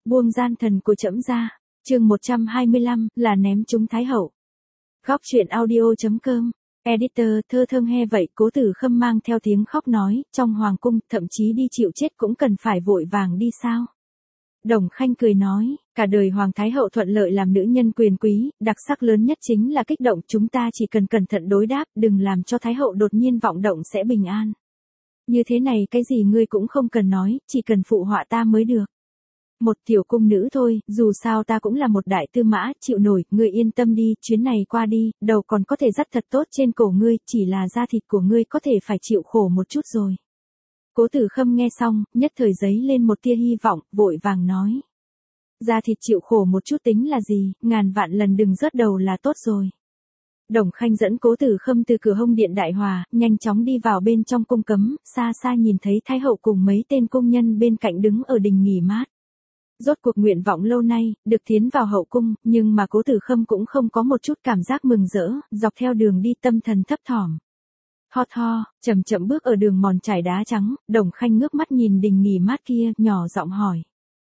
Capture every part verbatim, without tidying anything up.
Buông gian thần của trẫm ra. Chương một trăm hai mươi lăm, là ném chúng Thái hậu. Góc truyện audio.com. Editor, thơ thơm he vậy, Cố Tử Khâm mang theo tiếng khóc nói, trong hoàng cung, thậm chí đi chịu chết cũng cần phải vội vàng đi sao? Đồng Khanh cười nói, cả đời Hoàng Thái hậu thuận lợi làm nữ nhân quyền quý, đặc sắc lớn nhất chính là kích động, chúng ta chỉ cần cẩn thận đối đáp, đừng làm cho Thái hậu đột nhiên vọng động sẽ bình an. Như thế này cái gì ngươi cũng không cần nói, chỉ cần phụ họa ta mới được. Một tiểu cung nữ thôi, dù sao ta cũng là một đại tư mã, chịu nổi, ngươi yên tâm đi, chuyến này qua đi, đầu còn có thể dắt thật tốt trên cổ ngươi, chỉ là da thịt của ngươi có thể phải chịu khổ một chút rồi. Cố Tử Khâm nghe xong, nhất thời giấy lên một tia hy vọng, vội vàng nói. Da thịt chịu khổ một chút tính là gì, ngàn vạn lần đừng rớt đầu là tốt rồi. Đồng Khanh dẫn Cố Tử Khâm từ cửa hông điện đại hòa, nhanh chóng đi vào bên trong cung cấm, xa xa nhìn thấy Thái hậu cùng mấy tên cung nhân bên cạnh đứng ở đình nghỉ mát. Rốt cuộc nguyện vọng lâu nay, được tiến vào hậu cung, nhưng mà Cố Tử Khâm cũng không có một chút cảm giác mừng rỡ, dọc theo đường đi tâm thần thấp thỏm. Ho tho, chậm chậm bước ở đường mòn trải đá trắng, Đồng Khanh ngước mắt nhìn đình nghỉ mát kia, nhỏ giọng hỏi.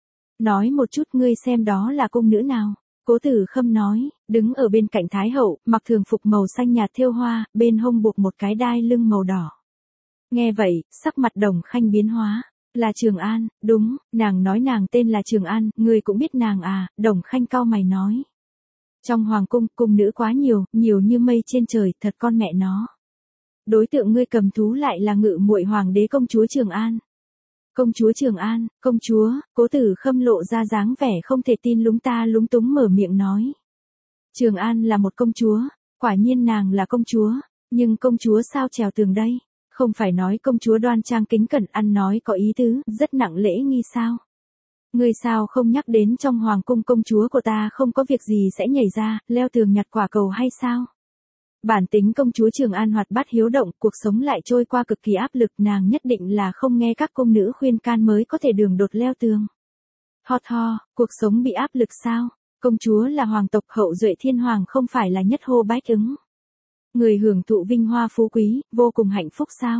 Nói một chút ngươi xem đó là cung nữ nào? Cố Tử Khâm nói, đứng ở bên cạnh Thái hậu, mặc thường phục màu xanh nhạt thêu hoa, bên hông buộc một cái đai lưng màu đỏ. Nghe vậy, sắc mặt Đồng Khanh biến hóa. Là Trường An, đúng, nàng nói nàng tên là Trường An, ngươi cũng biết nàng à, Đồng Khanh cau mày nói. Trong hoàng cung, cung nữ quá nhiều, nhiều như mây trên trời, thật con mẹ nó. Đối tượng ngươi cầm thú lại là ngự muội hoàng đế công chúa Trường An. Công chúa Trường An, công chúa, Cố Tử Khâm lộ ra dáng vẻ không thể tin lúng ta lúng túng mở miệng nói. Trường An là một công chúa, quả nhiên nàng là công chúa, nhưng công chúa sao trèo tường đây? Không phải nói công chúa đoan trang kính cẩn ăn nói có ý tứ, rất nặng lễ nghi sao? Ngươi sao không nhắc đến trong hoàng cung công chúa của ta không có việc gì sẽ nhảy ra, leo tường nhặt quả cầu hay sao? Bản tính công chúa Trường An hoạt bát hiếu động, cuộc sống lại trôi qua cực kỳ áp lực, nàng nhất định là không nghe các cung nữ khuyên can mới có thể đường đột leo tường. Ho tho, cuộc sống bị áp lực sao? Công chúa là hoàng tộc hậu duệ thiên hoàng không phải là nhất hô bách ứng. Người hưởng thụ vinh hoa phú quý, vô cùng hạnh phúc sao?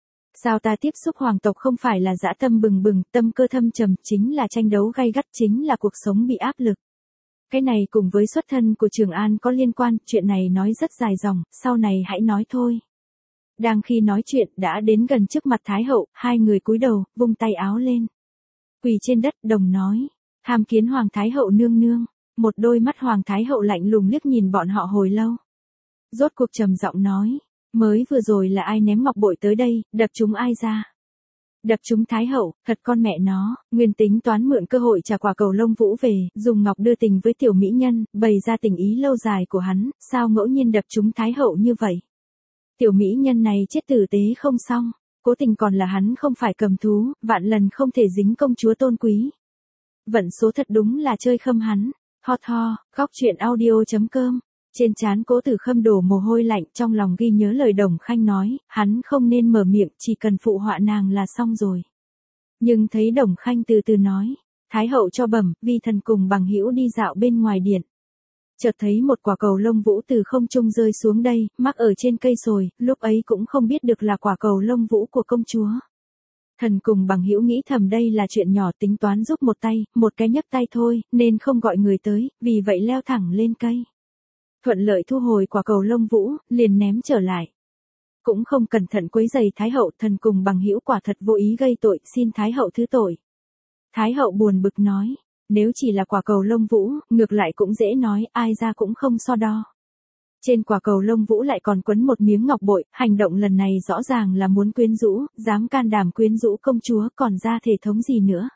Sao ta tiếp xúc hoàng tộc không phải là dã tâm bừng bừng, tâm cơ thâm trầm, chính là tranh đấu gay gắt, chính là cuộc sống bị áp lực. Cái này cùng với xuất thân của Trường An có liên quan, chuyện này nói rất dài dòng, sau này hãy nói thôi. Đang khi nói chuyện, đã đến gần trước mặt Thái hậu, hai người cúi đầu, vung tay áo lên. Quỳ trên đất, Đồng nói, tham kiến Hoàng Thái hậu nương nương, một đôi mắt Hoàng Thái hậu lạnh lùng liếc nhìn bọn họ hồi lâu. Rốt cuộc trầm giọng nói, mới vừa rồi là ai ném ngọc bội tới đây, đập chúng ai ra? Đập chúng Thái hậu, thật con mẹ nó, nguyên tính toán mượn cơ hội trả quả cầu lông vũ về, dùng ngọc đưa tình với tiểu mỹ nhân, bày ra tình ý lâu dài của hắn, sao ngẫu nhiên đập chúng Thái hậu như vậy? Tiểu mỹ nhân này chết tử tế không xong, cố tình còn là hắn không phải cầm thú, vạn lần không thể dính công chúa tôn quý. Vận số thật đúng là chơi khâm hắn. Ho tho, góc truyện audio.com. Trên trán Cố Tử Khâm đổ mồ hôi lạnh, trong lòng ghi nhớ lời Đồng Khanh nói, hắn không nên mở miệng, chỉ cần phụ họa nàng là xong rồi. Nhưng thấy Đồng Khanh từ từ nói, Thái hậu cho bẩm, vi thần cùng bằng hữu đi dạo bên ngoài điện. Chợt thấy một quả cầu lông vũ từ không trung rơi xuống đây, mắc ở trên cây sồi, lúc ấy cũng không biết được là quả cầu lông vũ của công chúa. Thần cùng bằng hữu nghĩ thầm đây là chuyện nhỏ, tính toán giúp một tay, một cái nhấc tay thôi, nên không gọi người tới, vì vậy leo thẳng lên cây. Thuận lợi thu hồi quả cầu lông vũ, liền ném trở lại. Cũng không cẩn thận quấy giày Thái hậu, thần cùng bằng hữu quả thật vô ý gây tội, xin Thái hậu thứ tội. Thái hậu buồn bực nói, nếu chỉ là quả cầu lông vũ, ngược lại cũng dễ nói, ai ra cũng không so đo. Trên quả cầu lông vũ lại còn quấn một miếng ngọc bội, hành động lần này rõ ràng là muốn quyến rũ, dám can đảm quyến rũ công chúa, còn ra thể thống gì nữa.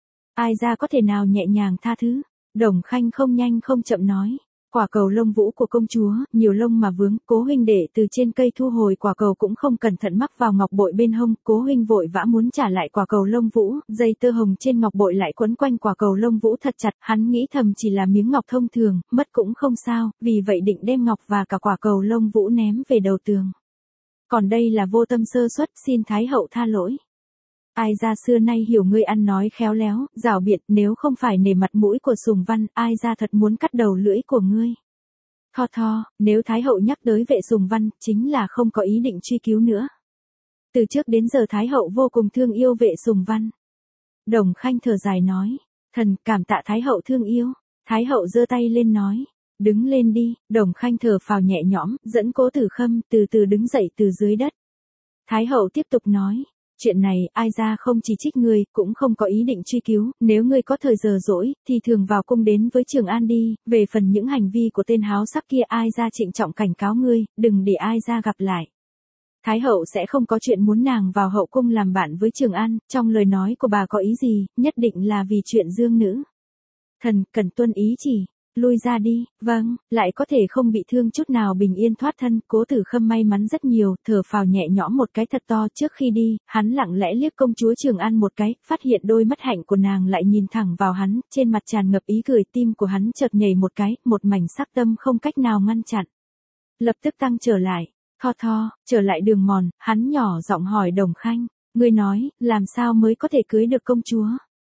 Ai ra có thể nào nhẹ nhàng tha thứ. Đồng Khanh không nhanh không chậm nói. Quả cầu lông vũ của công chúa, nhiều lông mà vướng, Cố huynh để từ trên cây thu hồi quả cầu cũng không cẩn thận mắc vào ngọc bội bên hông, Cố huynh vội vã muốn trả lại quả cầu lông vũ, dây tơ hồng trên ngọc bội lại quấn quanh quả cầu lông vũ thật chặt, hắn nghĩ thầm chỉ là miếng ngọc thông thường, mất cũng không sao, vì vậy định đem ngọc và cả quả cầu lông vũ ném về đầu tường. Còn đây là vô tâm sơ suất, xin Thái hậu tha lỗi. Ai ra xưa nay hiểu ngươi ăn nói khéo léo, giảo biện, nếu không phải nể mặt mũi của Sùng Văn, ai ra thật muốn cắt đầu lưỡi của ngươi. Tho tho, nếu Thái hậu nhắc tới vệ Sùng Văn, chính là không có ý định truy cứu nữa. Từ trước đến giờ Thái hậu vô cùng thương yêu vệ Sùng Văn. Đồng Khanh thở dài nói, Thần, cảm tạ Thái hậu thương yêu. Thái hậu giơ tay lên nói, đứng lên đi. Đồng Khanh thở phào nhẹ nhõm, dẫn Cố Tử Khâm từ từ đứng dậy từ dưới đất. Thái hậu tiếp tục nói, chuyện này ai ra không chỉ trích ngươi, cũng không có ý định truy cứu, nếu ngươi có thời giờ rỗi, thì thường vào cung đến với Trường An đi, về phần những hành vi của tên háo sắc kia ai ra trịnh trọng cảnh cáo ngươi, đừng để ai ra gặp lại. Thái hậu sẽ không có chuyện muốn nàng vào hậu cung làm bạn với Trường An, trong lời nói của bà có ý gì, nhất định là vì chuyện dương nữ. Thần, cần tuân ý chỉ. Lui ra đi. Vâng, lại có thể không bị thương chút nào, bình yên thoát thân. Cố Tử Khâm may mắn rất nhiều, thở phào nhẹ nhõm một cái thật to. Trước khi đi, hắn lặng lẽ liếc công chúa Trường An một cái, phát hiện đôi mắt hạnh của nàng lại nhìn thẳng vào hắn, trên mặt tràn ngập ý cười, tim của hắn chợt nhảy một cái, một mảnh sắc tâm không cách nào ngăn chặn. Lập tức tăng trở lại. Tho tho, trở lại đường mòn, hắn nhỏ giọng hỏi Đồng Khanh, ngươi nói, làm sao mới có thể cưới được công chúa?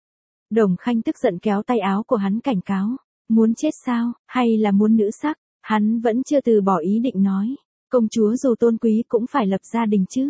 Đồng Khanh tức giận kéo tay áo của hắn cảnh cáo. Muốn chết sao, hay là muốn nữ sắc? Hắn vẫn chưa từ bỏ ý định nói. Công chúa dù tôn quý cũng phải lập gia đình chứ.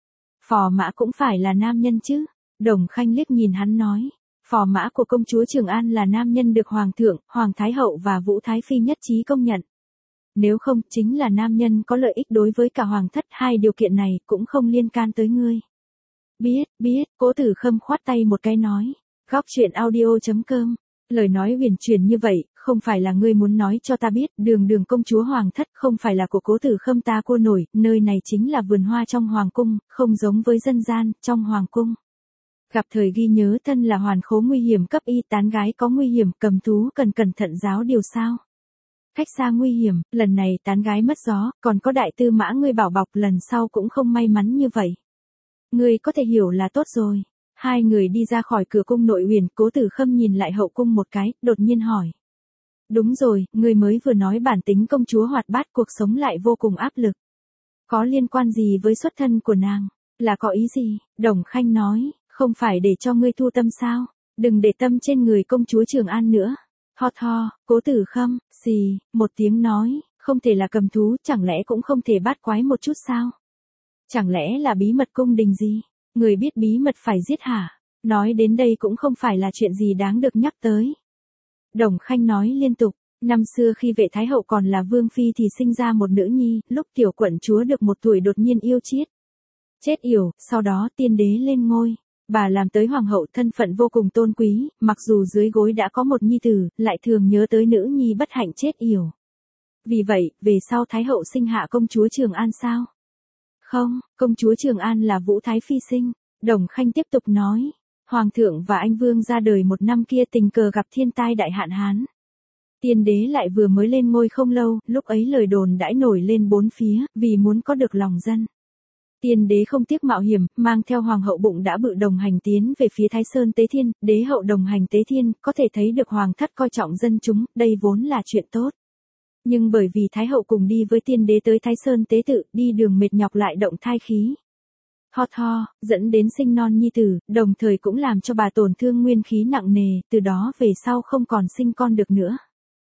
Phò mã cũng phải là nam nhân chứ. Đồng Khanh liếc nhìn hắn nói. Phò mã của công chúa Trường An là nam nhân được Hoàng thượng, Hoàng Thái Hậu và Vũ Thái Phi nhất trí công nhận. Nếu không, chính là nam nhân có lợi ích đối với cả Hoàng thất, hai điều kiện này cũng không liên can tới ngươi. Biết, biết, Cố Tử Khâm khoát tay một cái nói. Góc truyện audio chấm com. Lời nói huyền truyền như vậy, không phải là ngươi muốn nói cho ta biết, đường đường công chúa Hoàng thất không phải là của Cố Tử Khâm ta cua nổi, nơi này chính là vườn hoa trong Hoàng cung, không giống với dân gian, trong Hoàng cung. Gặp thời ghi nhớ thân là hoàn khố nguy hiểm cấp y, tán gái có nguy hiểm, cầm thú cần cẩn thận giáo điều sao. Cách xa nguy hiểm, lần này tán gái mất gió, còn có đại tư mã ngươi bảo bọc, lần sau cũng không may mắn như vậy. Ngươi có thể hiểu là tốt rồi. Hai người đi ra khỏi cửa cung nội huyền, Cố Tử Khâm nhìn lại hậu cung một cái, đột nhiên hỏi. Đúng rồi, ngươi mới vừa nói bản tính công chúa hoạt bát, cuộc sống lại vô cùng áp lực. Có liên quan gì với xuất thân của nàng? Là có ý gì? Đồng Khanh nói, không phải để cho ngươi thu tâm sao? Đừng để tâm trên người công chúa Trường An nữa. Tho tho, Cố Tử Khâm, xì, một tiếng nói, không thể là cầm thú, chẳng lẽ cũng không thể bát quái một chút sao? Chẳng lẽ là bí mật cung đình gì? Người biết bí mật phải giết hả? Nói đến đây cũng không phải là chuyện gì đáng được nhắc tới. Đồng Khanh nói liên tục, năm xưa khi vệ thái hậu còn là vương phi thì sinh ra một nữ nhi, lúc tiểu quận chúa được một tuổi đột nhiên yêu chết. Chết yểu, sau đó tiên đế lên ngôi. Bà làm tới hoàng hậu, thân phận vô cùng tôn quý, mặc dù dưới gối đã có một nhi tử, lại thường nhớ tới nữ nhi bất hạnh chết yểu. Vì vậy, về sau thái hậu sinh hạ công chúa Trường An sao? Không, công chúa Trường An là Vũ Thái Phi sinh. Đồng Khanh tiếp tục nói, Hoàng thượng và anh Vương ra đời một năm kia tình cờ gặp thiên tai đại hạn hán. Tiên đế lại vừa mới lên ngôi không lâu, lúc ấy lời đồn đãi nổi lên bốn phía, vì muốn có được lòng dân. Tiên đế không tiếc mạo hiểm, mang theo hoàng hậu bụng đã bự đồng hành tiến về phía Thái Sơn Tế Thiên, đế hậu đồng hành Tế Thiên, có thể thấy được hoàng thất coi trọng dân chúng, đây vốn là chuyện tốt. Nhưng bởi vì Thái hậu cùng đi với tiên đế tới Thái Sơn Tế Tự, đi đường mệt nhọc lại động thai khí. Ho tho, dẫn đến sinh non nhi tử, đồng thời cũng làm cho bà tổn thương nguyên khí nặng nề, từ đó về sau không còn sinh con được nữa.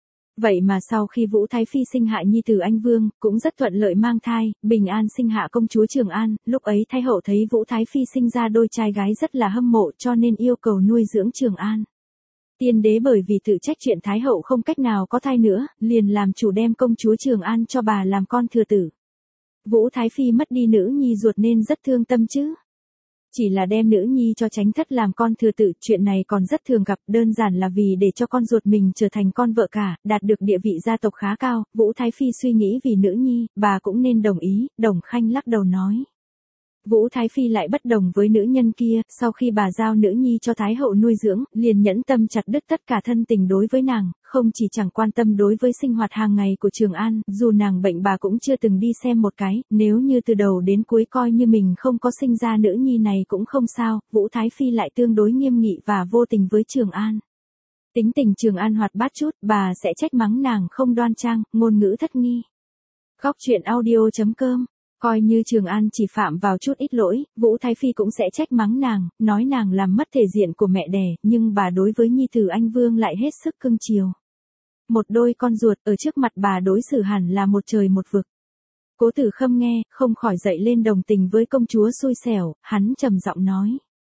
Vậy mà sau khi Vũ Thái Phi sinh hạ nhi tử anh Vương, cũng rất thuận lợi mang thai, bình an sinh hạ công chúa Trường An, lúc ấy Thái hậu thấy Vũ Thái Phi sinh ra đôi trai gái rất là hâm mộ cho nên yêu cầu nuôi dưỡng Trường An. Tiên đế bởi vì tự trách chuyện Thái hậu không cách nào có thai nữa, liền làm chủ đem công chúa Trường An cho bà làm con thừa tử. Vũ Thái Phi mất đi nữ nhi ruột nên rất thương tâm chứ. Chỉ là đem nữ nhi cho tránh thất làm con thừa tử, chuyện này còn rất thường gặp, đơn giản là vì để cho con ruột mình trở thành con vợ cả, đạt được địa vị gia tộc khá cao. Vũ Thái Phi suy nghĩ vì nữ nhi, bà cũng nên đồng ý. Đồng Khanh lắc đầu nói. Vũ Thái Phi lại bất đồng với nữ nhân kia, sau khi bà giao nữ nhi cho Thái hậu nuôi dưỡng, liền nhẫn tâm chặt đứt tất cả thân tình đối với nàng, không chỉ chẳng quan tâm đối với sinh hoạt hàng ngày của Trường An, dù nàng bệnh bà cũng chưa từng đi xem một cái, nếu như từ đầu đến cuối coi như mình không có sinh ra nữ nhi này cũng không sao. Vũ Thái Phi lại tương đối nghiêm nghị và vô tình với Trường An. Tính tình Trường An hoạt bát chút, bà sẽ trách mắng nàng không đoan trang, ngôn ngữ thất nghi. Góc truyện audio chấm com. Coi như Trường An chỉ phạm vào chút ít lỗi, Vũ Thái Phi cũng sẽ trách mắng nàng, nói nàng làm mất thể diện của mẹ đẻ, nhưng bà đối với nhi tử anh Vương lại hết sức cưng chiều. Một đôi con ruột ở trước mặt bà đối xử hẳn là một trời một vực. Cố Tử Khâm nghe, không khỏi dậy lên đồng tình với công chúa xui xẻo, hắn trầm giọng nói.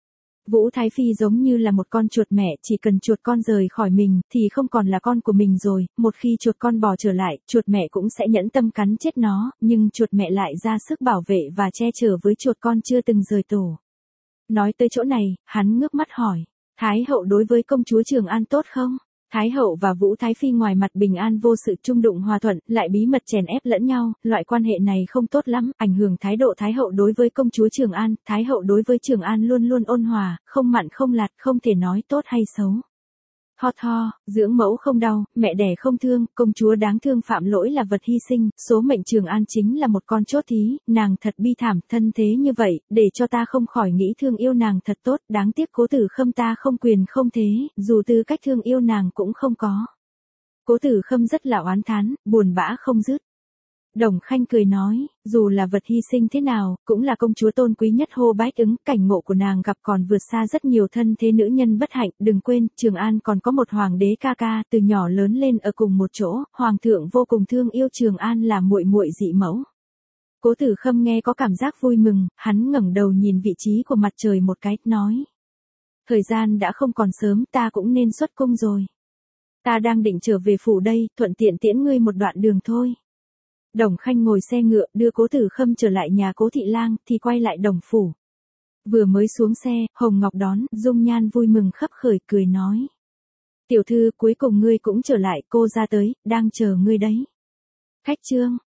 Vũ Thái Phi giống như là một con chuột mẹ, chỉ cần chuột con rời khỏi mình, thì không còn là con của mình rồi, một khi chuột con bò trở lại, chuột mẹ cũng sẽ nhẫn tâm cắn chết nó, nhưng chuột mẹ lại ra sức bảo vệ và che chở với chuột con chưa từng rời tổ. Nói tới chỗ này, hắn ngước mắt hỏi, Thái hậu đối với công chúa Trường An tốt không? Thái hậu và Vũ Thái Phi ngoài mặt bình an vô sự chung đụng hòa thuận, lại bí mật chèn ép lẫn nhau, loại quan hệ này không tốt lắm, ảnh hưởng thái độ Thái hậu đối với công chúa Trường An, Thái hậu đối với Trường An luôn luôn ôn hòa, không mặn không lạt, không thể nói tốt hay xấu. Ho tho, dưỡng mẫu không đau, mẹ đẻ không thương, công chúa đáng thương phạm lỗi là vật hy sinh, số mệnh Trường An chính là một con chốt thí, nàng thật bi thảm, thân thế như vậy, để cho ta không khỏi nghĩ thương yêu nàng thật tốt, đáng tiếc Cố Tử Khâm ta không quyền không thế, dù tư cách thương yêu nàng cũng không có. Cố Tử Khâm rất là oán thán, buồn bã không dứt. Đồng Khanh cười nói, dù là vật hy sinh thế nào, cũng là công chúa tôn quý nhất Hô Bách Ứng, cảnh ngộ của nàng gặp còn vượt xa rất nhiều thân thế nữ nhân bất hạnh, đừng quên, Trường An còn có một hoàng đế ca ca, từ nhỏ lớn lên ở cùng một chỗ, hoàng thượng vô cùng thương yêu Trường An là muội muội dị mẫu. Cố Tử Khâm nghe có cảm giác vui mừng, hắn ngẩng đầu nhìn vị trí của mặt trời một cái, nói. Thời gian đã không còn sớm, ta cũng nên xuất cung rồi. Ta đang định trở về phủ đây, thuận tiện tiễn ngươi một đoạn đường thôi. Đồng Khanh ngồi xe ngựa đưa Cố Tử Khâm trở lại nhà Cố Thị Lang thì quay lại Đồng phủ. Vừa mới xuống xe, Hồng Ngọc đón, dung nhan vui mừng khấp khởi cười nói. Tiểu thư cuối cùng ngươi cũng trở lại, cô ra tới, đang chờ ngươi đấy. Khách trương,